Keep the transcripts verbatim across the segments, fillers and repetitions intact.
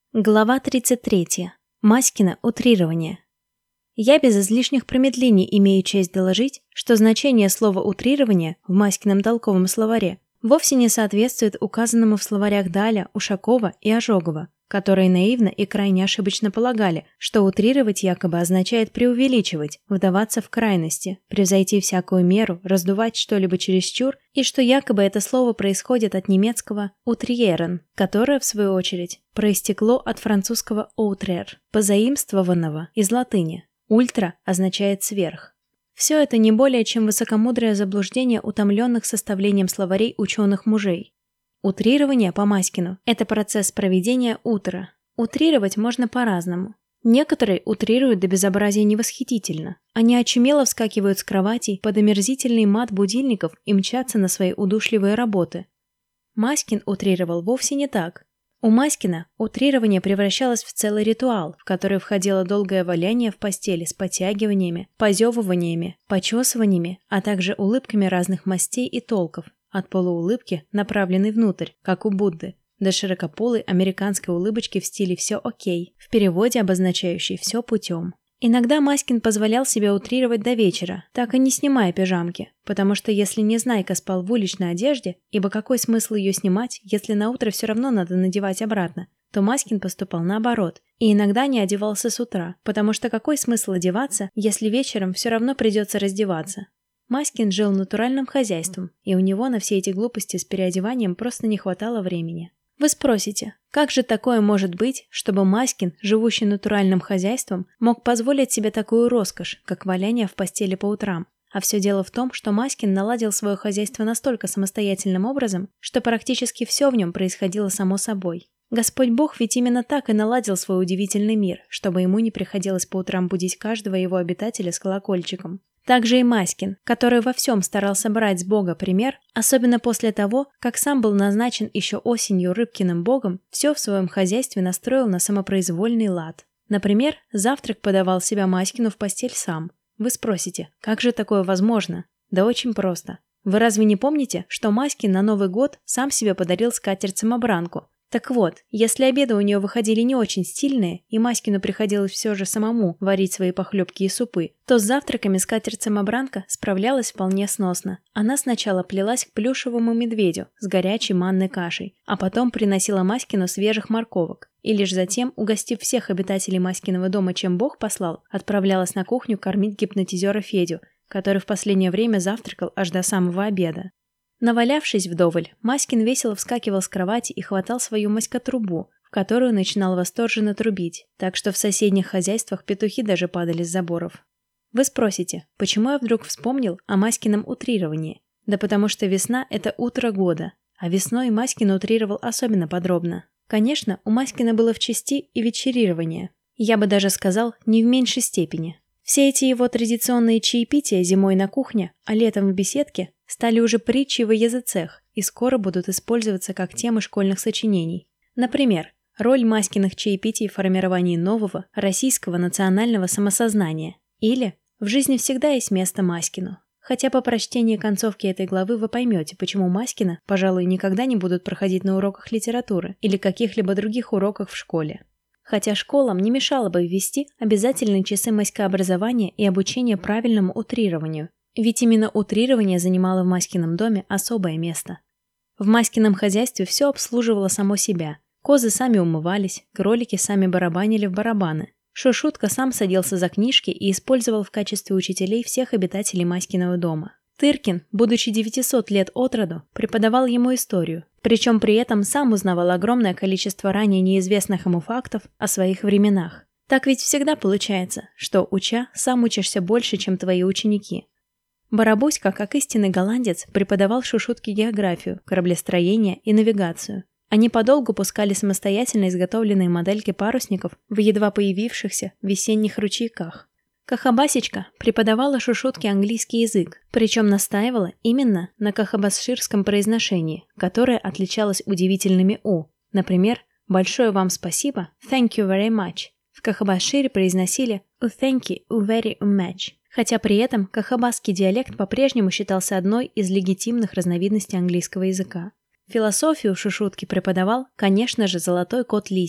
Глава тридцать третья. Маськино утрирование. Я без излишних промедлений имею честь доложить, что значение слова «утрирование» в Маськином толковом словаре вовсе не соответствует указанному в словарях Даля, Ушакова и Ожогова, которые наивно и крайне ошибочно полагали, что утрировать якобы означает преувеличивать, вдаваться в крайности, превзойти всякую меру, раздувать что-либо чересчур, и что якобы это слово происходит от немецкого «утрьерен», которое, в свою очередь, проистекло от французского «outrer», позаимствованного из латыни. «Ультра» означает «сверх». Все это не более чем высокомудрое заблуждение утомленных составлением словарей ученых мужей. Утрирование по Маськину – это процесс проведения утра. Утрировать можно по-разному. Некоторые утрируют до безобразия невосхитительно. Они очумело вскакивают с кроватей под омерзительный мат будильников и мчатся на свои удушливые работы. Маськин утрировал вовсе не так. У Маськина утрирование превращалось в целый ритуал, в который входило долгое валяние в постели с подтягиваниями, позевываниями, почесываниями, а также улыбками разных мастей и толков, от полуулыбки, направленной внутрь, как у Будды, до широкополой американской улыбочки в стиле «все окей», в переводе обозначающей «все путем». Иногда Маськин позволял себе утрировать до вечера, так и не снимая пижамки, потому что если Незнайка спал в уличной одежде, ибо какой смысл ее снимать, если наутро все равно надо надевать обратно, то Маськин поступал наоборот, и иногда не одевался с утра, потому что какой смысл одеваться, если вечером все равно придется раздеваться. Маськин жил натуральным хозяйством, и у него на все эти глупости с переодеванием просто не хватало времени. Вы спросите, как же такое может быть, чтобы Маськин, живущий натуральным хозяйством, мог позволить себе такую роскошь, как валяние в постели по утрам? А все дело в том, что Маськин наладил свое хозяйство настолько самостоятельным образом, что практически все в нем происходило само собой. Господь Бог ведь именно так и наладил свой удивительный мир, чтобы ему не приходилось по утрам будить каждого его обитателя с колокольчиком. Также и Маськин, который во всем старался брать с Бога пример, особенно после того, как сам был назначен еще осенью Рыбкиным богом, все в своем хозяйстве настроил на самопроизвольный лад. Например, завтрак подавал себя Маськину в постель сам. Вы спросите, как же такое возможно? Да очень просто. Вы разве не помните, что Маськин на Новый год сам себе подарил скатерть-самобранку? Так вот, если обеды у нее выходили не очень стильные, и Маськину приходилось все же самому варить свои похлебки и супы, то с завтраками скатерть-самобранка справлялась вполне сносно. Она сначала плелась к плюшевому медведю с горячей манной кашей, а потом приносила Маськину свежих морковок. И лишь затем, угостив всех обитателей Маськиного дома, чем Бог послал, отправлялась на кухню кормить гипнотизера Федю, который в последнее время завтракал аж до самого обеда. Навалявшись вдоволь, Маськин весело вскакивал с кровати и хватал свою маська-трубу, в которую начинал восторженно трубить, так что в соседних хозяйствах петухи даже падали с заборов. Вы спросите, почему я вдруг вспомнил о Маськином утрировании? Да потому что весна – это утро года, а весной Маськин утрировал особенно подробно. Конечно, у Маськина было в чести и вечерирование. Я бы даже сказал, не в меньшей степени. Все эти его традиционные чаепития зимой на кухне, а летом в беседке стали уже притчей во языцех и скоро будут использоваться как темы школьных сочинений. Например, роль Маськиных чаепитий в формировании нового российского национального самосознания или «В жизни всегда есть место Маськину». Хотя по прочтении концовки этой главы вы поймете, почему Маськина, пожалуй, никогда не будут проходить на уроках литературы или каких-либо других уроках в школе. Хотя школам не мешало бы ввести обязательные часы маськообразования и обучения правильному утрированию, ведь именно утрирование занимало в Маськином доме особое место. В Маськином хозяйстве все обслуживало само себя. Козы сами умывались, кролики сами барабанили в барабаны. Шушутка сам садился за книжки и использовал в качестве учителей всех обитателей Маськиного дома. Тыркин, будучи девятисот лет от роду, преподавал ему историю, причем при этом сам узнавал огромное количество ранее неизвестных ему фактов о своих временах. Так ведь всегда получается, что, уча, сам учишься больше, чем твои ученики. Барабуська, как истинный голландец, преподавал Шушутке географию, кораблестроение и навигацию. Они подолгу пускали самостоятельно изготовленные модельки парусников в едва появившихся весенних ручейках. Кахабасечка преподавала Шушутке английский язык, причем настаивала именно на кахабасширском произношении, которое отличалось удивительными «у». Например, «большое вам спасибо» «thank you very much». В Кахабасшире произносили «у thank you, у very much». Хотя при этом кахабасский диалект по-прежнему считался одной из легитимных разновидностей английского языка. Философию Шушутке преподавал, конечно же, золотой кот Лисик.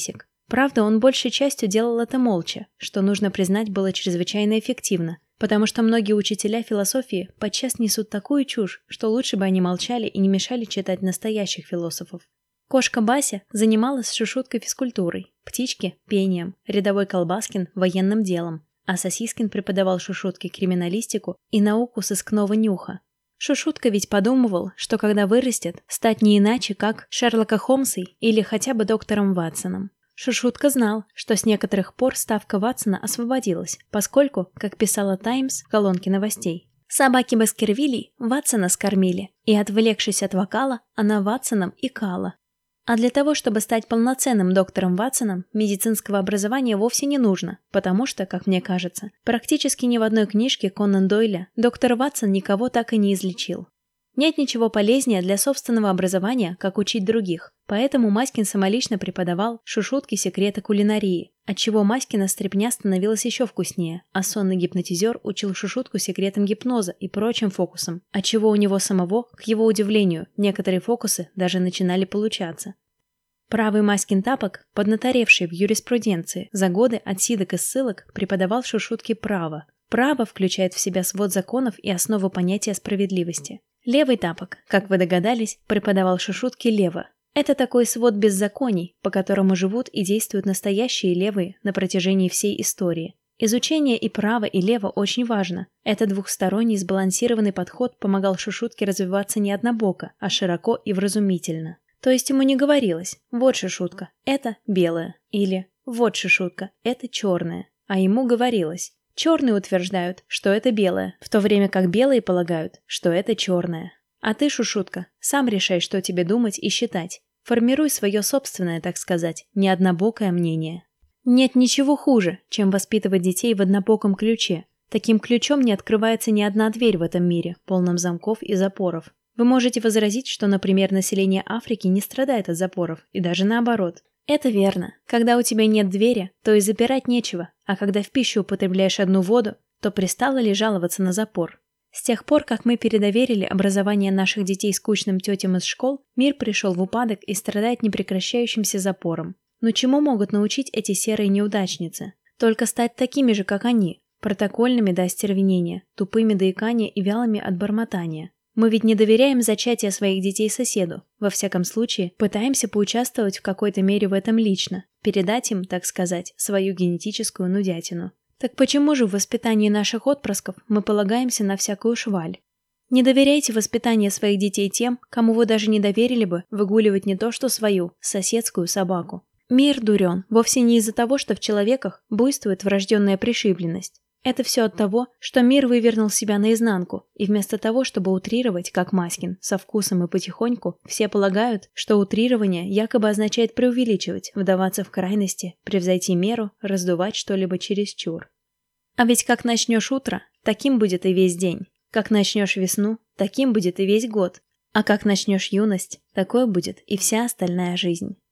Правда, он большей частью делал это молча, что, нужно признать, было чрезвычайно эффективно, потому что многие учителя философии подчас несут такую чушь, что лучше бы они молчали и не мешали читать настоящих философов. Кошка Бася занималась шушуткой физкультурой, птички – пением, рядовой Колбаскин – военным делом, а Сосискин преподавал Шушутке криминалистику и науку сыскного нюха. Шушутка ведь подумывал, что когда вырастет, стать не иначе, как Шерлока Холмсой или хотя бы доктором Ватсоном. Шушутка знал, что с некоторых пор ставка Ватсона освободилась, поскольку, как писала «Таймс» в колонке новостей, собаки Баскервилей Ватсона скормили, и, отвлекшись от вокала, она Ватсоном икала. А для того, чтобы стать полноценным доктором Ватсоном, медицинского образования вовсе не нужно, потому что, как мне кажется, практически ни в одной книжке Конан Дойля доктор Ватсон никого так и не излечил. Нет ничего полезнее для собственного образования, как учить других, поэтому Маськин самолично преподавал Шушутке секреты кулинарии, отчего Маськина стряпня становилась еще вкуснее, а сонный гипнотизер учил Шушутку секретам гипноза и прочим фокусам, отчего у него самого, к его удивлению, некоторые фокусы даже начинали получаться. Правый Маськин тапок, поднаторевший в юриспруденции, за годы отсидок и ссылок преподавал Шушутке право. Право включает в себя свод законов и основу понятия справедливости. Левый тапок, как вы догадались, преподавал Шушутке лево. Это такой свод беззаконий, по которому живут и действуют настоящие левые на протяжении всей истории. Изучение и право, и лево очень важно. Этот двухсторонний сбалансированный подход помогал Шушутке развиваться не однобоко, а широко и вразумительно. То есть ему не говорилось «вот Шушутка, это белое» или «вот Шушутка, это черное», а ему говорилось «черные утверждают, что это белое, в то время как белые полагают, что это черное». А ты, Шушутка, сам решай, что тебе думать и считать. Формируй свое собственное, так сказать, неоднобокое мнение. Нет ничего хуже, чем воспитывать детей в однобоком ключе. Таким ключом не открывается ни одна дверь в этом мире, полном замков и запоров. Вы можете возразить, что, например, население Африки не страдает от запоров, и даже наоборот. Это верно. Когда у тебя нет двери, то и запирать нечего, а когда в пищу употребляешь одну воду, то пристало ли жаловаться на запор? С тех пор, как мы передоверили образование наших детей скучным тетям из школ, мир пришел в упадок и страдает непрекращающимся запором. Но чему могут научить эти серые неудачницы? Только стать такими же, как они, протокольными до остервенения, тупыми до икания и вялыми от бормотания. Мы ведь не доверяем зачатие своих детей соседу, во всяком случае, пытаемся поучаствовать в какой-то мере в этом лично, передать им, так сказать, свою генетическую нудятину. Так почему же в воспитании наших отпрысков мы полагаемся на всякую шваль? Не доверяйте воспитание своих детей тем, кому вы даже не доверили бы выгуливать не то что свою, соседскую собаку. Мир дурен вовсе не из-за того, что в человеках буйствует врожденная пришибленность. Это все от того, что мир вывернул себя наизнанку, и вместо того, чтобы утрировать, как Маськин, со вкусом и потихоньку, все полагают, что утрирование якобы означает преувеличивать, вдаваться в крайности, превзойти меру, раздувать что-либо чересчур. А ведь как начнешь утро, таким будет и весь день. Как начнешь весну, таким будет и весь год. А как начнешь юность, такой будет и вся остальная жизнь.